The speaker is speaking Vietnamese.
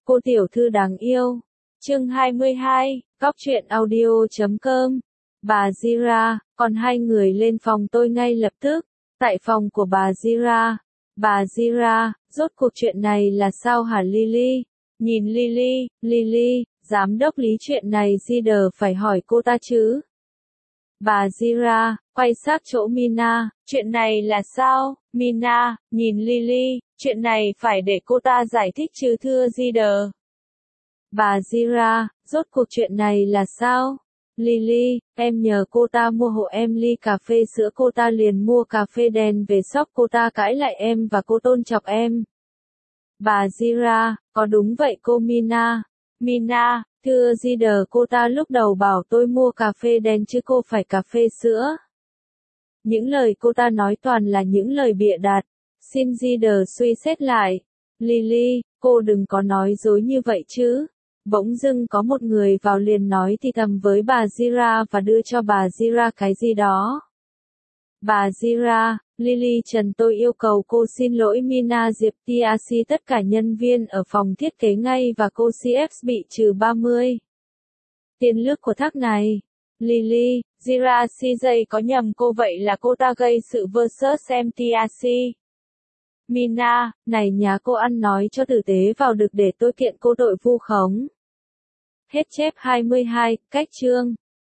Cô tiểu thư đáng yêu. Chương 22, Góc truyện audio.com. Bà Zira, còn hai người lên phòng tôi ngay lập tức. Tại phòng của bà Zira, rốt cuộc chuyện này là sao hả Lily? Nhìn Lily, giám đốc lý chuyện này Zider phải hỏi cô ta chứ. Bà Zira, quay sát chỗ Mina, chuyện này là sao? Mina, nhìn Lily, chuyện này phải để cô ta giải thích chứ thưa Zider. Bà Zira, rốt cuộc chuyện này là sao? Lily, em nhờ cô ta mua hộ em ly cà phê sữa, cô ta liền mua cà phê đen về shop, cô ta cãi lại em và cô tôn chọc em. Bà Zira, có đúng vậy cô Mina? Mina, thưa Zider, cô ta lúc đầu bảo tôi mua cà phê đen chứ cô phải cà phê sữa. Những lời cô ta nói toàn là những lời bịa đặt. Xin Zider suy xét lại. Lily, cô đừng có nói dối như vậy chứ. Bỗng dưng có một người vào liền nói thì thầm với bà Zira và đưa cho bà Zira cái gì đó. Bà Zira, Lily Trần, tôi yêu cầu cô xin lỗi Mina Diệp TAC tất cả nhân viên ở phòng thiết kế ngay và cô CF bị trừ 30 tiền lương của thác này. Lily, Zira CJ có nhầm cô vậy là cô ta gây sự versus em TAC. Mina, này nhà cô ăn nói cho tử tế vào được để tôi kiện cô tội vu khống. Hết chép 22, cách chương.